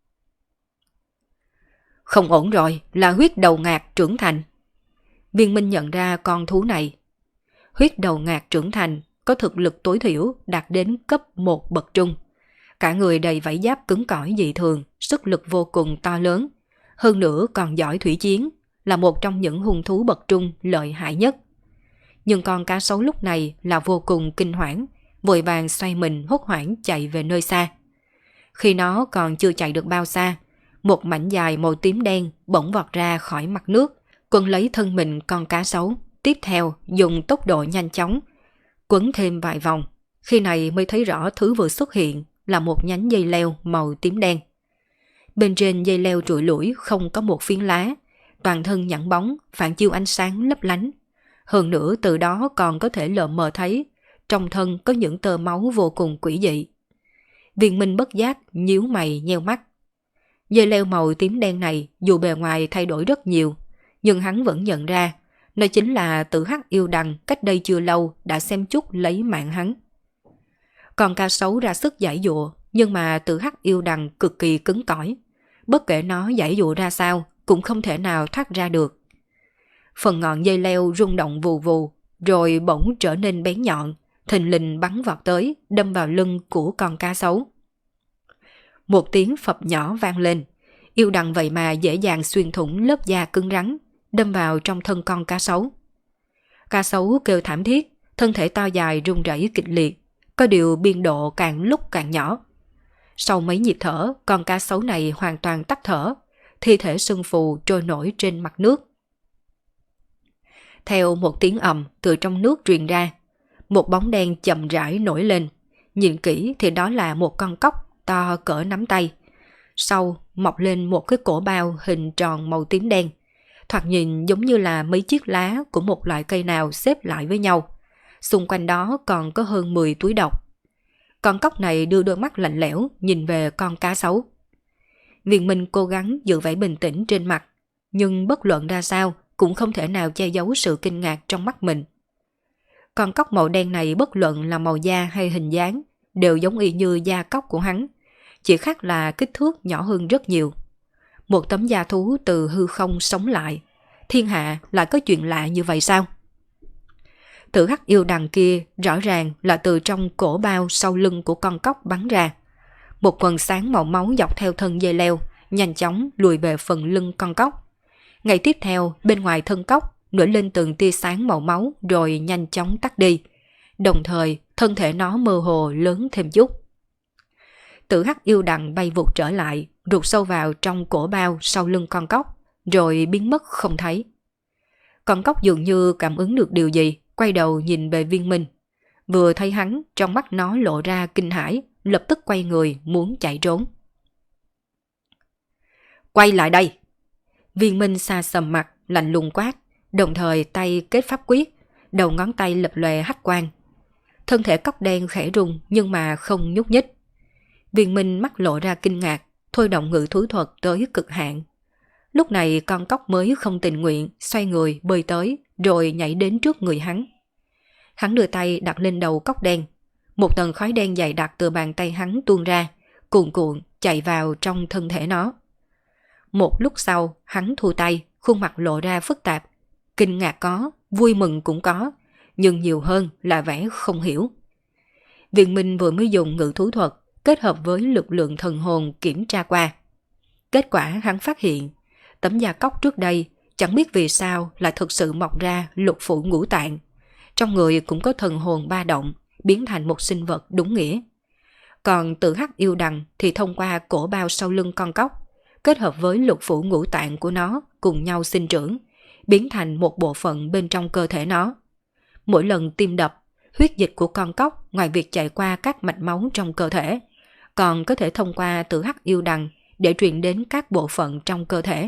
Không ổn rồi, là huyết đầu ngạc trưởng thành. Viên Minh nhận ra con thú này. Huyết đầu ngạc trưởng thành có thực lực tối thiểu đạt đến cấp 1 bậc trung. Cả người đầy vảy giáp cứng cỏi dị thường, sức lực vô cùng to lớn. Hơn nữa còn giỏi thủy chiến, là một trong những hung thú bậc trung lợi hại nhất. Nhưng con cá sấu lúc này là vô cùng kinh hoảng, vội vàng xoay mình hốt hoảng chạy về nơi xa. Khi nó còn chưa chạy được bao xa, một mảnh dài màu tím đen bỗng vọt ra khỏi mặt nước, quấn lấy thân mình con cá sấu, tiếp theo dùng tốc độ nhanh chóng, quấn thêm vài vòng, khi này mới thấy rõ thứ vừa xuất hiện là một nhánh dây leo màu tím đen. Bên trên dây leo trụi lủi không có một phiến lá, toàn thân nhẵn bóng, phản chiếu ánh sáng lấp lánh. Hơn nữa từ đó còn có thể lờ mờ thấy, trong thân có những tơ máu vô cùng quỷ dị. Viên Minh bất giác nhíu mày nheo mắt. Dây leo màu tím đen này dù bề ngoài thay đổi rất nhiều, nhưng hắn vẫn nhận ra, nó chính là Tử Hắc yêu đằng cách đây chưa lâu đã xem chút lấy mạng hắn. Con cá sấu ra sức giãy giụa, nhưng mà Tử Hắc yêu đằng cực kỳ cứng cỏi. Bất kể nó giãy giụa ra sao, cũng không thể nào thoát ra được. Phần ngọn dây leo rung động vù vù, rồi bỗng trở nên bén nhọn, thình lình bắn vọt tới, đâm vào lưng của con cá sấu. Một tiếng phập nhỏ vang lên, yêu đằng vậy mà dễ dàng xuyên thủng lớp da cứng rắn, đâm vào trong thân con cá sấu. Cá sấu kêu thảm thiết, thân thể to dài rung rẩy kịch liệt, có điều biên độ càng lúc càng nhỏ. Sau mấy nhịp thở, con cá sấu này hoàn toàn tắt thở, thi thể sưng phù trôi nổi trên mặt nước. Theo một tiếng ầm từ trong nước truyền ra, một bóng đen chậm rãi nổi lên. Nhìn kỹ thì đó là một con cóc to cỡ nắm tay. Sau mọc lên một cái cổ bao hình tròn màu tím đen, thoạt nhìn giống như là mấy chiếc lá của một loại cây nào xếp lại với nhau. Xung quanh đó còn có hơn 10 túi độc. Con cóc này đưa đôi mắt lạnh lẽo nhìn về con cá sấu. Viên Minh cố gắng giữ vẻ bình tĩnh trên mặt, nhưng bất luận ra sao cũng không thể nào che giấu sự kinh ngạc trong mắt mình. Con cóc màu đen này bất luận là màu da hay hình dáng đều giống y như da cóc của hắn, chỉ khác là kích thước nhỏ hơn rất nhiều. Một tấm da thú từ hư không sống lại, thiên hạ lại có chuyện lạ như vậy sao? Tử Hắc yêu đằng kia rõ ràng là từ trong cổ bao sau lưng của con cóc bắn ra. Một quần sáng màu máu dọc theo thân dây leo, nhanh chóng lùi về phần lưng con cóc. Ngay tiếp theo, bên ngoài thân cóc nổi lên từng tia sáng màu máu rồi nhanh chóng tắt đi. Đồng thời, thân thể nó mơ hồ lớn thêm chút. Tử Hắc yêu đằng bay vụt trở lại, rụt sâu vào trong cổ bao sau lưng con cóc, rồi biến mất không thấy. Con cóc dường như cảm ứng được điều gì, quay đầu nhìn về Viên Minh. Vừa thấy hắn, trong mắt nó lộ ra kinh hãi, lập tức quay người muốn chạy trốn. Quay lại đây! Viên Minh xa sầm mặt, lạnh lùng quát, đồng thời tay kết pháp quyết, đầu ngón tay lập lòe hắc quang. Thân thể cóc đen khẽ rung nhưng mà không nhúc nhích. Viên Minh mắt lộ ra kinh ngạc, thôi động ngự thú thuật tới cực hạn. Lúc này con cóc mới không tình nguyện, xoay người bơi tới, rồi nhảy đến trước người hắn. Hắn đưa tay đặt lên đầu cóc đen. Một tầng khói đen dày đặc từ bàn tay hắn tuôn ra, cuồn cuộn chạy vào trong thân thể nó. Một lúc sau, hắn thu tay, khuôn mặt lộ ra phức tạp. Kinh ngạc có, vui mừng cũng có, nhưng nhiều hơn là vẻ không hiểu. Viên Minh vừa mới dùng ngự thú thuật kết hợp với lực lượng thần hồn kiểm tra qua. Kết quả hắn phát hiện, tấm da cóc trước đây chẳng biết vì sao lại thực sự mọc ra lục phủ ngũ tạng. Trong người cũng có thần hồn ba động, biến thành một sinh vật đúng nghĩa. Còn Tử Hắc yêu đằng thì thông qua cổ bao sau lưng con cóc, kết hợp với lục phủ ngũ tạng của nó cùng nhau sinh trưởng, biến thành một bộ phận bên trong cơ thể nó. Mỗi lần tim đập, huyết dịch của con cóc ngoài việc chạy qua các mạch máu trong cơ thể, còn có thể thông qua Tử Hắc yêu đằng để truyền đến các bộ phận trong cơ thể.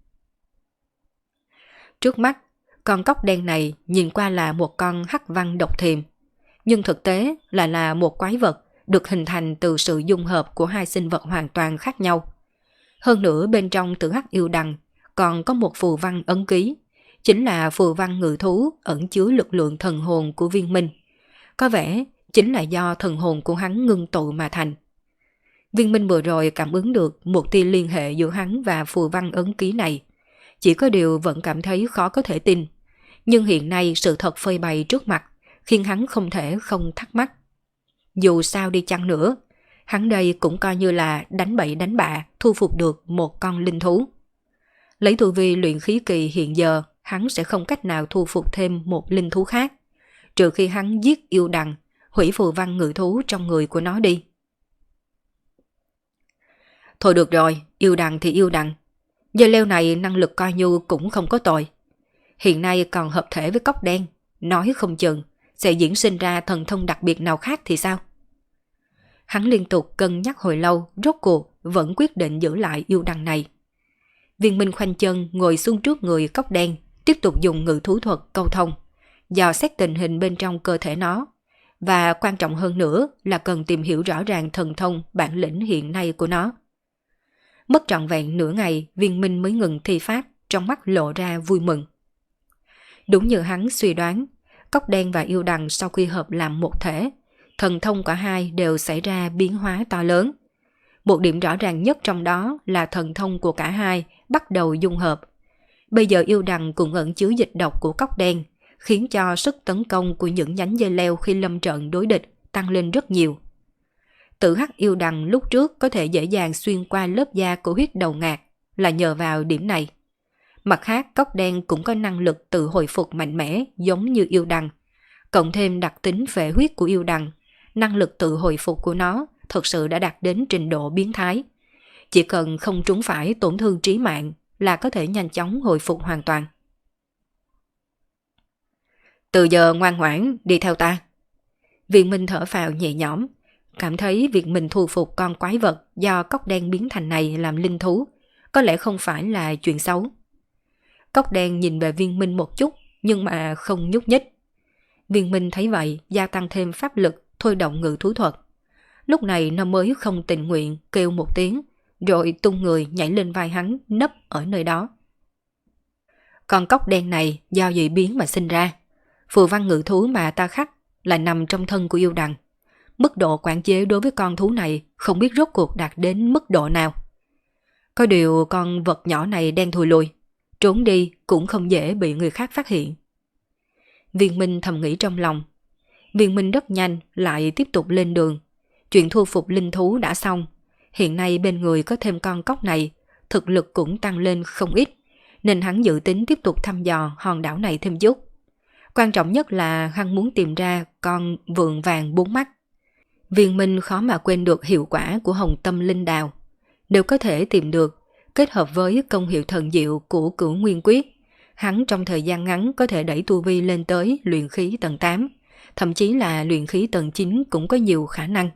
Trước mắt, con cóc đen này nhìn qua là một con hắc văn độc thiềm, nhưng thực tế lại là một quái vật được hình thành từ sự dung hợp của hai sinh vật hoàn toàn khác nhau. Hơn nữa bên trong Tử Hắc yêu đằng còn có một phù văn ấn ký, chính là phù văn ngự thú ẩn chứa lực lượng thần hồn của Viên Minh. Có vẻ chính là do thần hồn của hắn ngưng tụ mà thành. Viên Minh vừa rồi cảm ứng được một tia liên hệ giữa hắn và phù văn ấn ký này. Chỉ có điều vẫn cảm thấy khó có thể tin. Nhưng hiện nay sự thật phơi bày trước mặt khiến hắn không thể không thắc mắc. Dù sao đi chăng nữa, hắn đây cũng coi như là đánh bậy đánh bạ thu phục được một con linh thú. Lấy tu vi luyện khí kỳ hiện giờ, hắn sẽ không cách nào thu phục thêm một linh thú khác, trừ khi hắn giết yêu đằng, hủy phù văn ngự thú trong người của nó đi. Thôi được rồi, yêu đằng thì yêu đằng. Dây leo này năng lực coi như cũng không có tồi. Hiện nay còn hợp thể với cóc đen, nói không chừng sẽ diễn sinh ra thần thông đặc biệt nào khác thì sao? Hắn liên tục cân nhắc hồi lâu, rốt cuộc vẫn quyết định giữ lại yêu đằng này. Viên Minh khoanh chân ngồi xuống trước người cóc đen, tiếp tục dùng ngự thú thuật câu thông, dò xét tình hình bên trong cơ thể nó, và quan trọng hơn nữa là cần tìm hiểu rõ ràng thần thông bản lĩnh hiện nay của nó. Mất trọn vẹn nửa ngày, Viên Minh mới ngừng thi pháp, trong mắt lộ ra vui mừng. Đúng như hắn suy đoán, cóc đen và yêu đằng sau khi hợp làm một thể, thần thông cả hai đều xảy ra biến hóa to lớn. Một điểm rõ ràng nhất trong đó là thần thông của cả hai bắt đầu dung hợp. Bây giờ yêu đằng cũng ẩn chứa dịch độc của cóc đen, khiến cho sức tấn công của những nhánh dây leo khi lâm trận đối địch tăng lên rất nhiều. Tử hắc yêu đằng lúc trước có thể dễ dàng xuyên qua lớp da của huyết đầu ngạc là nhờ vào điểm này. Mặt khác, cóc đen cũng có năng lực tự hồi phục mạnh mẽ giống như yêu đằng. Cộng thêm đặc tính phệ huyết của yêu đằng, năng lực tự hồi phục của nó thực sự đã đạt đến trình độ biến thái. Chỉ cần không trúng phải tổn thương trí mạng là có thể nhanh chóng hồi phục hoàn toàn. Từ giờ ngoan ngoãn đi theo ta. Viên Minh thở phào nhẹ nhõm, cảm thấy việc mình thu phục con quái vật do cóc đen biến thành này làm linh thú có lẽ không phải là chuyện xấu. Cóc đen nhìn về Viên Minh một chút nhưng mà không nhúc nhích. Viên Minh thấy vậy gia tăng thêm pháp lực thôi động ngự thú thuật. Lúc này nó mới không tình nguyện kêu một tiếng rồi tung người nhảy lên vai hắn nấp ở nơi đó. Con cóc đen này do dị biến mà sinh ra. Phù văn ngự thú mà ta khắc là nằm trong thân của yêu đằng. Mức độ quản chế đối với con thú này không biết rốt cuộc đạt đến mức độ nào. Có điều con vật nhỏ này đen thùi lùi, trốn đi cũng không dễ bị người khác phát hiện. Viên Minh thầm nghĩ trong lòng. Viên Minh rất nhanh lại tiếp tục lên đường. Chuyện thu phục linh thú đã xong. Hiện nay bên người có thêm con cóc này, thực lực cũng tăng lên không ít, nên hắn dự tính tiếp tục thăm dò hòn đảo này thêm chút. Quan trọng nhất là hắn muốn tìm ra con vượn vàng 4 mắt. Viên Minh khó mà quên được hiệu quả của hồng tâm linh đào. Nếu có thể tìm được, kết hợp với công hiệu thần diệu của Cửu Nguyên Quyết, hắn trong thời gian ngắn có thể đẩy tu vi lên tới luyện khí tầng 8, thậm chí là luyện khí tầng 9 cũng có nhiều khả năng.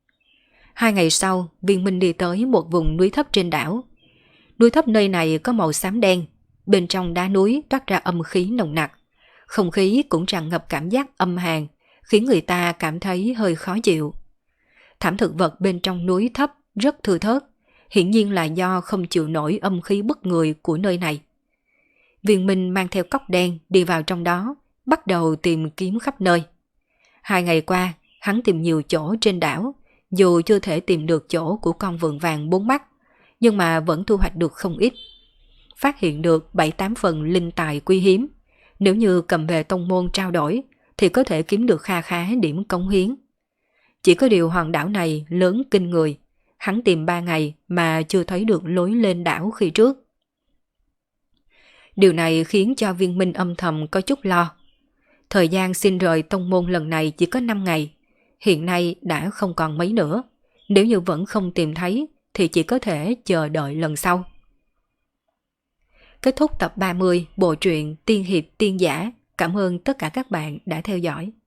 2 ngày sau, Viên Minh đi tới một vùng núi thấp trên đảo. Núi thấp nơi này có màu xám đen, bên trong đá núi toát ra âm khí nồng nặc. Không khí cũng tràn ngập cảm giác âm hàn, khiến người ta cảm thấy hơi khó chịu. Thảm thực vật bên trong núi thấp rất thưa thớt, hiển nhiên là do không chịu nổi âm khí bức người của nơi này. Viên Minh mang theo cóc đen đi vào trong đó, bắt đầu tìm kiếm khắp nơi. 2 ngày qua, hắn tìm nhiều chỗ trên đảo, dù chưa thể tìm được chỗ của con vượn vàng 4 mắt, nhưng mà vẫn thu hoạch được không ít. Phát hiện được 7-8 phần linh tài quý hiếm, nếu như cầm về tông môn trao đổi thì có thể kiếm được kha khá điểm cống hiến. Chỉ có điều hòn đảo này lớn kinh người, hắn tìm 3 ngày mà chưa thấy được lối lên đảo khi trước. Điều này khiến cho Viên Minh âm thầm có chút lo. Thời gian xin rời tông môn lần này chỉ có 5 ngày, hiện nay đã không còn mấy nữa. Nếu như vẫn không tìm thấy thì chỉ có thể chờ đợi lần sau. Kết thúc tập 30 bộ truyện Tiên Hiệp Tiên Giả. Cảm ơn tất cả các bạn đã theo dõi.